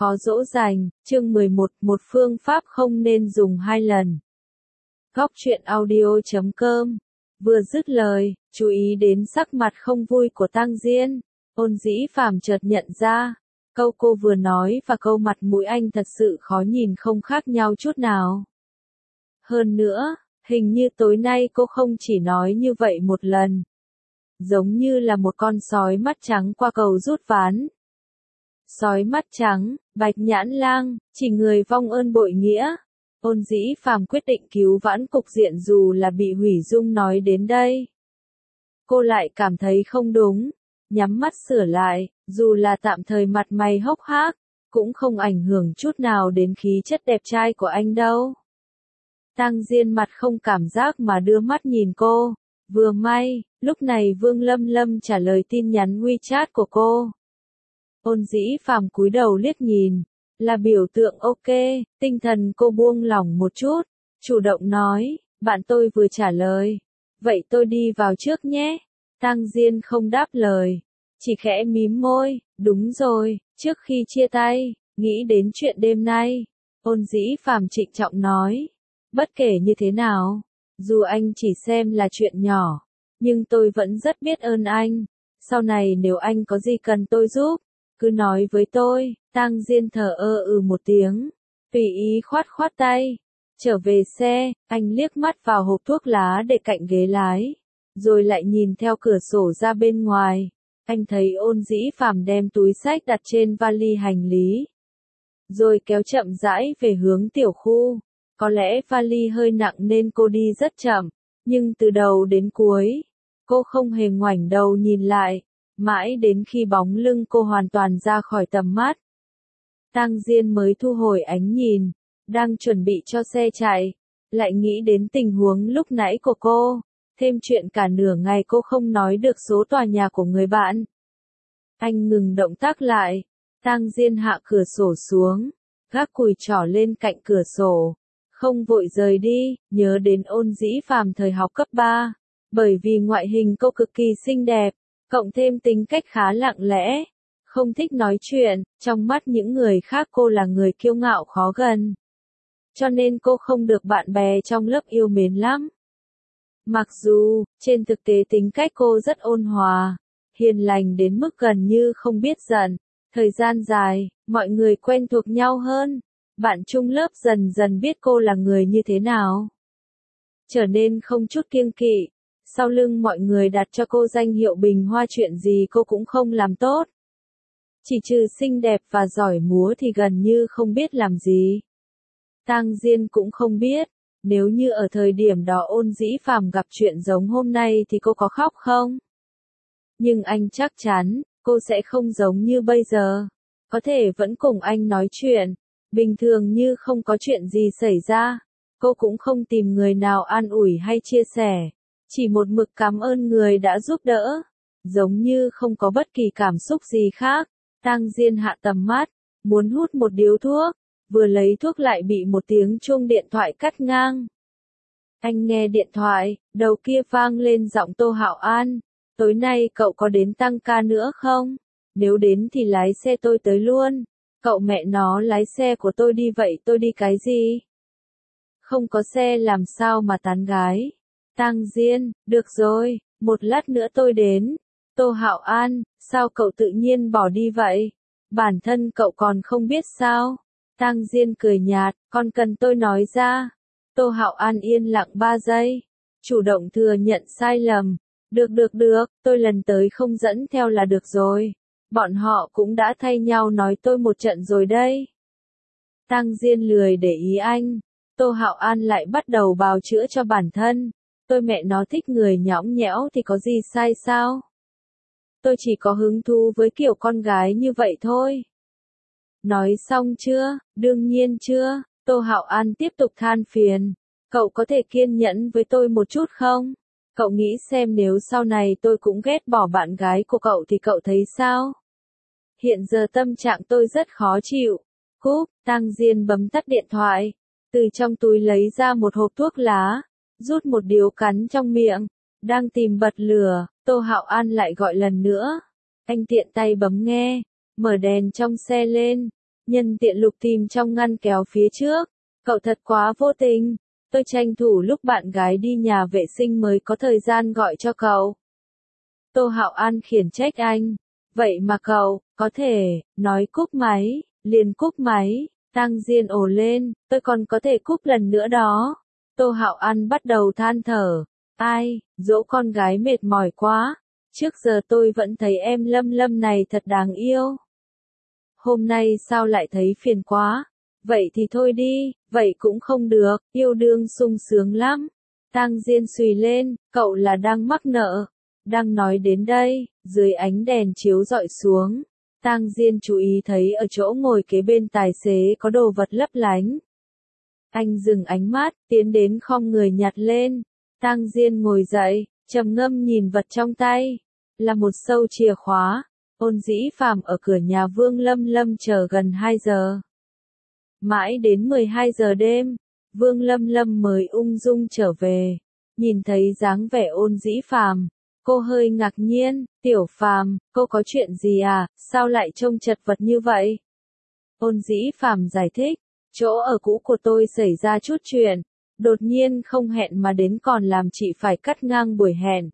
khó dỗ dành, chương 11, một phương pháp không nên dùng 2 lần. Góc truyện audio.com. Vừa dứt lời, chú ý đến sắc mặt không vui của Tang Diên, Ôn Dĩ Phàm chợt nhận ra, câu cô vừa nói và câu mặt mũi anh thật sự khó nhìn không khác nhau chút nào. Hơn nữa, hình như tối nay cô không chỉ nói như vậy một lần. Giống như là một con sói mắt trắng qua cầu rút ván. Sói mắt trắng, Bạch Nhãn Lang, chỉ người vong ơn bội nghĩa. Ôn Dĩ Phàm quyết định cứu vãn cục diện dù là bị hủy dung nói đến đây. Cô lại cảm thấy không đúng, nhắm mắt sửa lại, dù là tạm thời mặt mày hốc hác, cũng không ảnh hưởng chút nào đến khí chất đẹp trai của anh đâu. Tang Diên mặt không cảm giác mà đưa mắt nhìn cô, vừa may, lúc này Vương Lâm Lâm trả lời tin nhắn WeChat của cô. Ôn Dĩ Phàm cúi đầu liếc nhìn, là biểu tượng ok, tinh thần cô buông lỏng một chút, chủ động nói, bạn tôi vừa trả lời, vậy tôi đi vào trước nhé. Tang Diên không đáp lời, chỉ khẽ mím môi, đúng rồi, trước khi chia tay, nghĩ đến chuyện đêm nay. Ôn Dĩ Phàm trịnh trọng nói, bất kể như thế nào, dù anh chỉ xem là chuyện nhỏ, nhưng tôi vẫn rất biết ơn anh, sau này nếu anh có gì cần tôi giúp, cứ nói với tôi. Tang Diên thở một tiếng, tùy ý khoát khoát tay. Trở về xe, anh liếc mắt vào hộp thuốc lá để cạnh ghế lái, rồi lại nhìn theo cửa sổ ra bên ngoài. Anh thấy Ôn Dĩ Phàm đem túi xách đặt trên vali hành lý, rồi kéo chậm rãi về hướng tiểu khu. Có lẽ vali hơi nặng nên cô đi rất chậm, nhưng từ đầu đến cuối, cô không hề ngoảnh đầu nhìn lại, mãi đến khi bóng lưng cô hoàn toàn ra khỏi tầm mắt. Tang Diên mới thu hồi ánh nhìn, đang chuẩn bị cho xe chạy, lại nghĩ đến tình huống lúc nãy của cô, thêm chuyện cả nửa ngày cô không nói được số tòa nhà của người bạn. Anh ngừng động tác lại, Tang Diên hạ cửa sổ xuống, gác cùi trỏ lên cạnh cửa sổ, không vội rời đi, nhớ đến Ôn Dĩ Phàm thời học cấp 3, bởi vì ngoại hình cô cực kỳ xinh đẹp, cộng thêm tính cách khá lặng lẽ, không thích nói chuyện, trong mắt những người khác cô là người kiêu ngạo khó gần. Cho nên cô không được bạn bè trong lớp yêu mến lắm. Mặc dù, trên thực tế tính cách cô rất ôn hòa, hiền lành đến mức gần như không biết giận. Thời gian dài, mọi người quen thuộc nhau hơn, bạn chung lớp dần dần biết cô là người như thế nào. Trở nên không chút kiêng kỵ, sau lưng mọi người đặt cho cô danh hiệu bình hoa, chuyện gì cô cũng không làm tốt. Chỉ trừ xinh đẹp và giỏi múa thì gần như không biết làm gì. Tang Diên cũng không biết, nếu như ở thời điểm đó Ôn Dĩ Phàm gặp chuyện giống hôm nay thì cô có khóc không? Nhưng anh chắc chắn, cô sẽ không giống như bây giờ. Có thể vẫn cùng anh nói chuyện, bình thường như không có chuyện gì xảy ra. Cô cũng không tìm người nào an ủi hay chia sẻ, chỉ một mực cảm ơn người đã giúp đỡ, giống như không có bất kỳ cảm xúc gì khác. Tang Diên hạ tầm mắt, muốn hút một điếu thuốc, vừa lấy thuốc lại bị một tiếng chuông điện thoại cắt ngang. Anh nghe điện thoại, đầu kia vang lên giọng Tô Hạo An, tối nay cậu có đến tăng ca nữa không? Nếu đến thì lái xe tôi tới luôn. Cậu mẹ nó lái xe của tôi đi vậy tôi đi cái gì? Không có xe làm sao mà tán gái. Tang Diên, được rồi, một lát nữa tôi đến. Tô Hạo An, sao cậu tự nhiên bỏ đi vậy? Bản thân cậu còn không biết sao? Tang Diên cười nhạt, còn cần tôi nói ra? Tô Hạo An yên lặng 3 giây, chủ động thừa nhận sai lầm. Được, tôi lần tới không dẫn theo là được rồi. Bọn họ cũng đã thay nhau nói tôi một trận rồi đây. Tang Diên lười để ý anh. Tô Hạo An lại bắt đầu bào chữa cho bản thân. Tôi mẹ nó thích người nhõng nhẽo thì có gì sai sao? Tôi chỉ có hứng thú với kiểu con gái như vậy thôi. Nói xong chưa? Đương nhiên chưa. Tô Hạo An tiếp tục than phiền. Cậu có thể kiên nhẫn với tôi một chút không? Cậu nghĩ xem nếu sau này tôi cũng ghét bỏ bạn gái của cậu thì cậu thấy sao? Hiện giờ tâm trạng tôi rất khó chịu. Cúp, Tang Diên bấm tắt điện thoại. Từ trong túi lấy ra một hộp thuốc lá, rút một điếu cắn trong miệng. Đang tìm bật lửa, Tô Hạo An lại gọi lần nữa. Anh tiện tay bấm nghe, mở đèn trong xe lên. Nhân tiện lục tìm trong ngăn kéo phía trước. Cậu thật quá vô tình. Tôi tranh thủ lúc bạn gái đi nhà vệ sinh mới có thời gian gọi cho cậu. Tô Hạo An khiển trách anh. Vậy mà cậu, có thể, nói cúp máy, liền cúp máy. Tang Diên ồ lên, tôi còn có thể cúp lần nữa đó. Tô Hạo An bắt đầu than thở. Ai, dỗ con gái mệt mỏi quá. Trước giờ tôi vẫn thấy em Lâm Lâm này thật đáng yêu. Hôm nay sao lại thấy phiền quá? Vậy thì thôi đi, vậy cũng không được, yêu đương sung sướng lắm. Tang Diên xùy lên, cậu là đang mắc nợ. Đang nói đến đây, dưới ánh đèn chiếu rọi xuống, Tang Diên chú ý thấy ở chỗ ngồi kế bên tài xế có đồ vật lấp lánh. Anh dừng ánh mắt, tiến đến khom người nhặt lên. Tang Diên ngồi dậy, trầm ngâm nhìn vật trong tay. Là một sâu chìa khóa. Ôn Dĩ Phàm ở cửa nhà Vương Lâm Lâm chờ gần 2 giờ. Mãi đến 12 giờ đêm, Vương Lâm Lâm mới ung dung trở về. Nhìn thấy dáng vẻ Ôn Dĩ Phàm, cô hơi ngạc nhiên. Tiểu Phàm, cô có chuyện gì à, sao lại trông chật vật như vậy? Ôn Dĩ Phàm giải thích, chỗ ở cũ của tôi xảy ra chút chuyện, đột nhiên không hẹn mà đến còn làm chị phải cắt ngang buổi hẹn.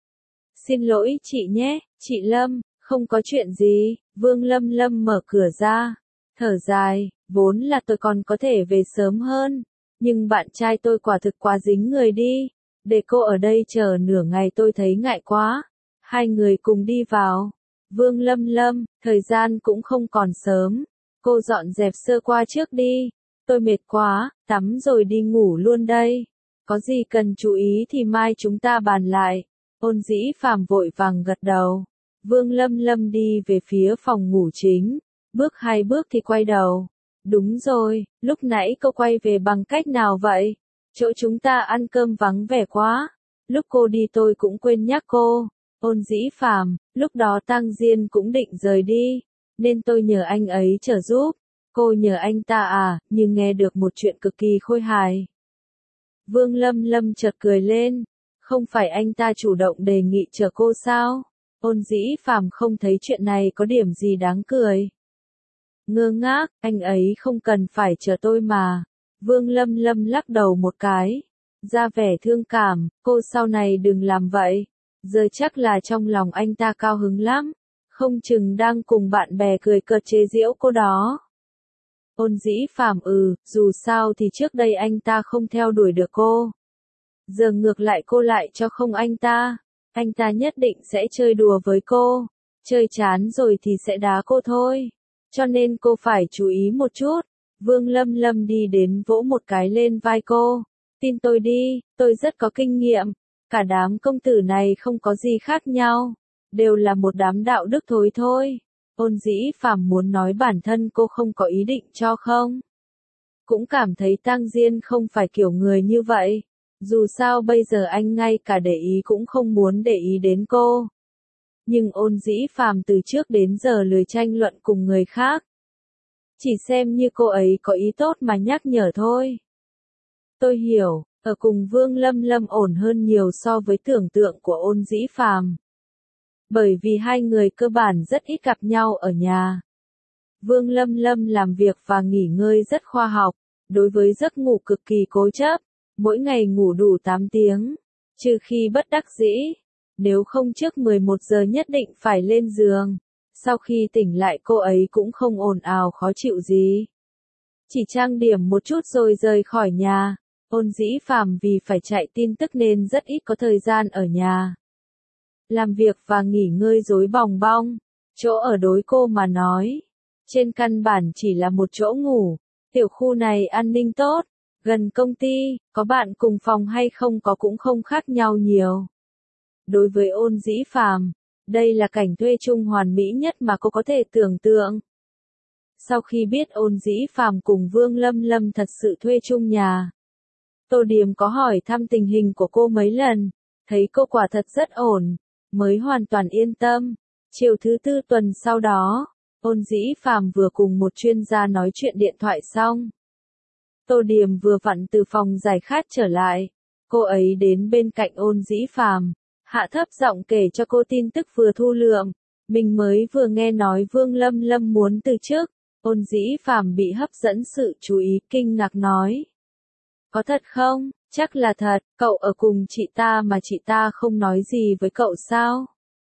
Xin lỗi chị nhé, chị Lâm, không có chuyện gì. Vương Lâm Lâm mở cửa ra, thở dài, vốn là tôi còn có thể về sớm hơn, nhưng bạn trai tôi quả thực quá dính người đi, để cô ở đây chờ nửa ngày tôi thấy ngại quá. Hai người cùng đi vào. Vương Lâm Lâm, thời gian cũng không còn sớm, cô dọn dẹp sơ qua trước đi, tôi mệt quá, tắm rồi đi ngủ luôn đây. Có gì cần chú ý thì mai chúng ta bàn lại. Ôn Dĩ Phàm vội vàng gật đầu. Vương Lâm Lâm đi về phía phòng ngủ chính, bước 2 bước thì quay đầu. Đúng rồi, lúc nãy cô quay về bằng cách nào vậy? Chỗ chúng ta ăn cơm vắng vẻ quá. Lúc cô đi tôi cũng quên nhắc cô. Ôn Dĩ Phàm, lúc đó Tang Diên cũng định rời đi, nên tôi nhờ anh ấy trợ giúp. Cô nhờ anh ta à, nhưng nghe được một chuyện cực kỳ khôi hài. Vương Lâm Lâm chợt cười lên. Không phải anh ta chủ động đề nghị chờ cô sao? Ôn Dĩ Phàm không thấy chuyện này có điểm gì đáng cười. Ngơ ngác, anh ấy không cần phải chờ tôi mà. Vương Lâm Lâm lắc đầu một cái, ra vẻ thương cảm, cô sau này đừng làm vậy. Giờ chắc là trong lòng anh ta cao hứng lắm, không chừng đang cùng bạn bè cười cợt chế giễu cô đó. Ôn Dĩ Phàm dù sao thì trước đây anh ta không theo đuổi được cô. Giờ ngược lại cô lại cho không anh ta nhất định sẽ chơi đùa với cô, chơi chán rồi thì sẽ đá cô thôi. Cho nên cô phải chú ý một chút. Vương Lâm Lâm đi đến vỗ một cái lên vai cô. Tin tôi đi, tôi rất có kinh nghiệm. Cả đám công tử này không có gì khác nhau, đều là một đám đạo đức thối thôi. Ôn Dĩ Phàm muốn nói bản thân cô không có ý định cho không. Cũng cảm thấy Tang Diên không phải kiểu người như vậy. Dù sao bây giờ anh ngay cả để ý cũng không muốn để ý đến cô. Nhưng Ôn Dĩ Phàm từ trước đến giờ lười tranh luận cùng người khác. Chỉ xem như cô ấy có ý tốt mà nhắc nhở thôi. Tôi hiểu, ở cùng Vương Lâm Lâm ổn hơn nhiều so với tưởng tượng của Ôn Dĩ Phàm. Bởi vì hai người cơ bản rất ít gặp nhau ở nhà. Vương Lâm Lâm làm việc và nghỉ ngơi rất khoa học, đối với giấc ngủ cực kỳ cố chấp, mỗi ngày ngủ đủ 8 tiếng, trừ khi bất đắc dĩ, nếu không trước 11 giờ nhất định phải lên giường. Sau khi tỉnh lại cô ấy cũng không ồn ào khó chịu gì. Chỉ trang điểm một chút rồi rời khỏi nhà. Ôn Dĩ Phàm vì phải chạy tin tức nên rất ít có thời gian ở nhà. Làm việc và nghỉ ngơi rối bòng bong. Chỗ ở đối cô mà nói, trên căn bản chỉ là một chỗ ngủ. Tiểu khu này an ninh tốt, gần công ty, có bạn cùng phòng hay không có cũng không khác nhau nhiều. Đối với Ôn Dĩ Phàm, đây là cảnh thuê chung hoàn mỹ nhất mà cô có thể tưởng tượng. Sau khi biết Ôn Dĩ Phàm cùng Vương Lâm Lâm thật sự thuê chung nhà, Tô Điềm có hỏi thăm tình hình của cô mấy lần, thấy cô quả thật rất ổn, mới hoàn toàn yên tâm. Chiều thứ Tư tuần sau đó, Ôn Dĩ Phàm vừa cùng một chuyên gia nói chuyện điện thoại xong. Tô Điềm vừa vặn từ phòng giải khát trở lại, cô ấy đến bên cạnh Ôn Dĩ Phàm, hạ thấp giọng kể cho cô tin tức vừa thu lượm, mình mới vừa nghe nói Vương Lâm Lâm muốn từ chức, Ôn Dĩ Phàm bị hấp dẫn sự chú ý kinh ngạc nói. Có thật không? Chắc là thật, cậu ở cùng chị ta mà chị ta không nói gì với cậu sao?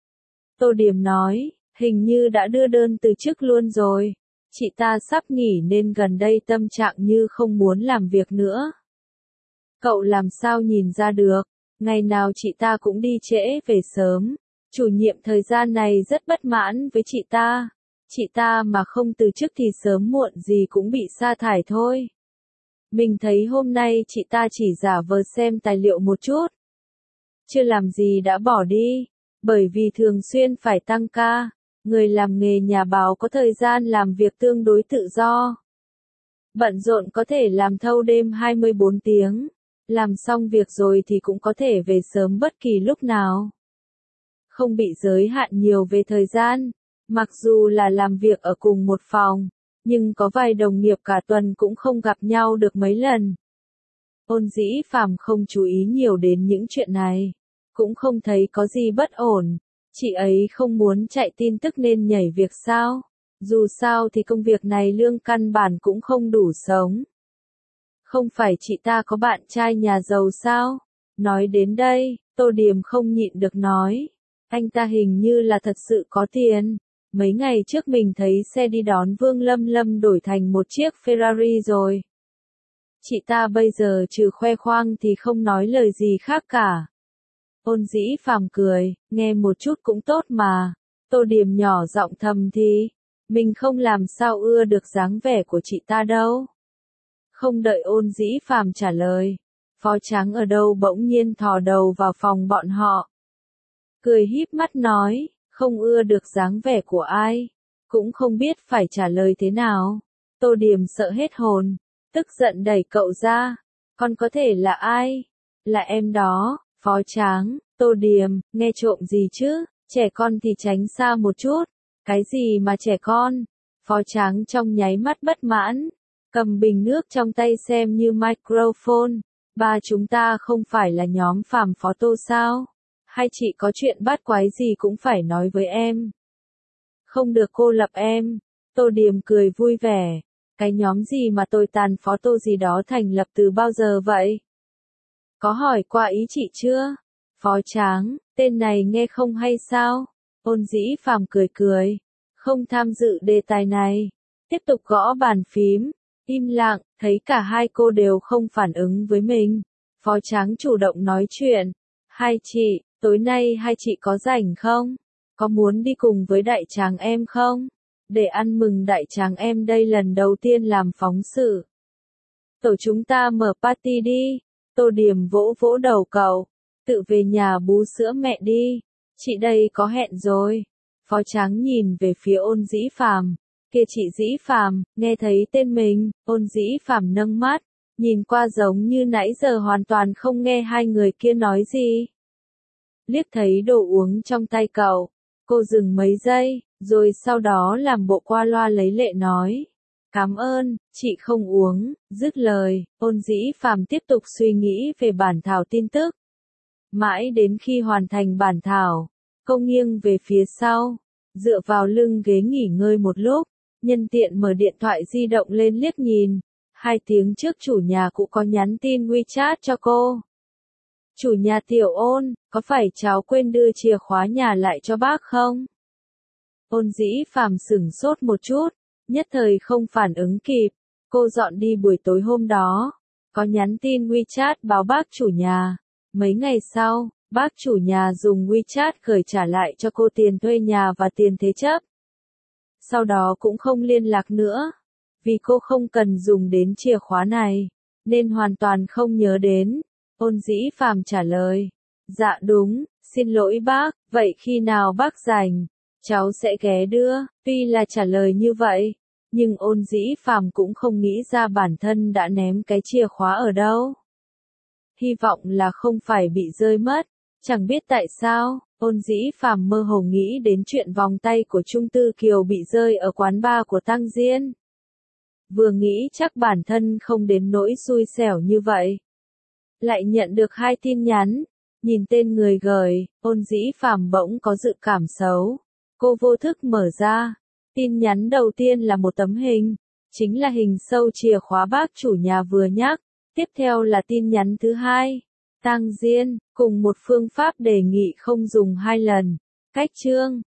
Tô Điềm nói, hình như đã đưa đơn từ chức luôn rồi. Chị ta sắp nghỉ nên gần đây tâm trạng như không muốn làm việc nữa. Cậu làm sao nhìn ra được, ngày nào chị ta cũng đi trễ về sớm. Chủ nhiệm thời gian này rất bất mãn với chị ta. Chị ta mà không từ chức thì sớm muộn gì cũng bị sa thải thôi. Mình thấy hôm nay chị ta chỉ giả vờ xem tài liệu một chút. Chưa làm gì đã bỏ đi, bởi vì thường xuyên phải tăng ca. Người làm nghề nhà báo có thời gian làm việc tương đối tự do. Bận rộn có thể làm thâu đêm 24 tiếng. Làm xong việc rồi thì cũng có thể về sớm bất kỳ lúc nào. Không bị giới hạn nhiều về thời gian. Mặc dù là làm việc ở cùng một phòng, nhưng có vài đồng nghiệp cả tuần cũng không gặp nhau được mấy lần. Ôn Dĩ Phàm không chú ý nhiều đến những chuyện này. Cũng không thấy có gì bất ổn. Chị ấy không muốn chạy tin tức nên nhảy việc sao? Dù sao thì công việc này lương căn bản cũng không đủ sống. Không phải chị ta có bạn trai nhà giàu sao? Nói đến đây, Tô Điềm không nhịn được nói. Anh ta hình như là thật sự có tiền. Mấy ngày trước mình thấy xe đi đón Vương Lâm Lâm đổi thành một chiếc Ferrari rồi. Chị ta bây giờ trừ khoe khoang thì không nói lời gì khác cả. Ôn Dĩ Phàm cười, nghe một chút cũng tốt mà. Tô Điềm nhỏ giọng thầm thì, mình không làm sao ưa được dáng vẻ của chị ta đâu. Không đợi Ôn Dĩ Phàm trả lời, Phó Tráng ở đâu bỗng nhiên thò đầu vào phòng bọn họ. Cười híp mắt nói, không ưa được dáng vẻ của ai, cũng không biết phải trả lời thế nào. Tô Điềm sợ hết hồn, tức giận đẩy cậu ra, con có thể là ai? Là em đó. Phó Tráng, Tô Điềm, nghe trộm gì chứ, trẻ con thì tránh xa một chút. Cái gì mà trẻ con? Phó Tráng trong nháy mắt bất mãn, cầm bình nước trong tay xem như microphone. Ba chúng ta không phải là nhóm Phàm Phó Tô sao? Hay chị có chuyện bát quái gì cũng phải nói với em? Không được cô lập em. Tô Điềm cười vui vẻ. Cái nhóm gì mà tôi tàn Phó Tô gì đó thành lập từ bao giờ vậy? Có hỏi qua ý chị chưa? Phó Tráng, tên này nghe không hay sao? Ôn Dĩ Phàm cười cười, không tham dự đề tài này. Tiếp tục gõ bàn phím, im lặng, thấy cả hai cô đều không phản ứng với mình. Phó Tráng chủ động nói chuyện. Hai chị, tối nay hai chị có rảnh không? Có muốn đi cùng với đại tráng em không? Để ăn mừng đại tráng em đây lần đầu tiên làm phóng sự. Tổ chúng ta mở party đi. Tô Điềm vỗ vỗ đầu cậu, tự về nhà bú sữa mẹ đi, chị đây có hẹn rồi. Phó Tráng nhìn về phía Ôn Dĩ Phàm, kia chị Dĩ Phàm, nghe thấy tên mình, Ôn Dĩ Phàm nâng mắt, nhìn qua giống như nãy giờ hoàn toàn không nghe hai người kia nói gì. Liếc thấy đồ uống trong tay cậu, cô dừng mấy giây, rồi sau đó làm bộ qua loa lấy lệ nói. Cảm ơn, chị không uống. Dứt lời, Ôn Dĩ Phàm tiếp tục suy nghĩ về bản thảo tin tức. Mãi đến khi hoàn thành bản thảo, cô nghiêng về phía sau, dựa vào lưng ghế nghỉ ngơi một lúc, nhân tiện mở điện thoại di động lên liếc nhìn. 2 tiếng trước chủ nhà cũng có nhắn tin WeChat cho cô. Chủ nhà Tiểu Ôn, có phải cháu quên đưa chìa khóa nhà lại cho bác không? Ôn Dĩ Phàm sửng sốt một chút. Nhất thời không phản ứng kịp, cô dọn đi buổi tối hôm đó, có nhắn tin WeChat báo bác chủ nhà. Mấy ngày sau, bác chủ nhà dùng WeChat gửi trả lại cho cô tiền thuê nhà và tiền thế chấp. Sau đó cũng không liên lạc nữa, vì cô không cần dùng đến chìa khóa này, nên hoàn toàn không nhớ đến. Ôn Dĩ Phàm trả lời, dạ đúng, xin lỗi bác, vậy khi nào bác rảnh, cháu sẽ ghé đưa. Tuy là trả lời như vậy, nhưng Ôn Dĩ Phàm cũng không nghĩ ra bản thân đã ném cái chìa khóa ở đâu. Hy vọng là không phải bị rơi mất. Chẳng biết tại sao, Ôn Dĩ Phàm mơ hồ nghĩ đến chuyện vòng tay của Trung Tư Kiều bị rơi ở quán bar của Tăng Diên. Vừa nghĩ chắc bản thân không đến nỗi xui xẻo như vậy. Lại nhận được 2 tin nhắn, nhìn tên người gửi, Ôn Dĩ Phàm bỗng có dự cảm xấu. Cô vô thức mở ra, Tin nhắn đầu tiên là một tấm hình, chính là hình sâu chìa khóa bác chủ nhà vừa nhắc. Tiếp theo là tin nhắn thứ hai. Tang Diên, cùng một phương pháp đề nghị không dùng 2 lần. Cách chương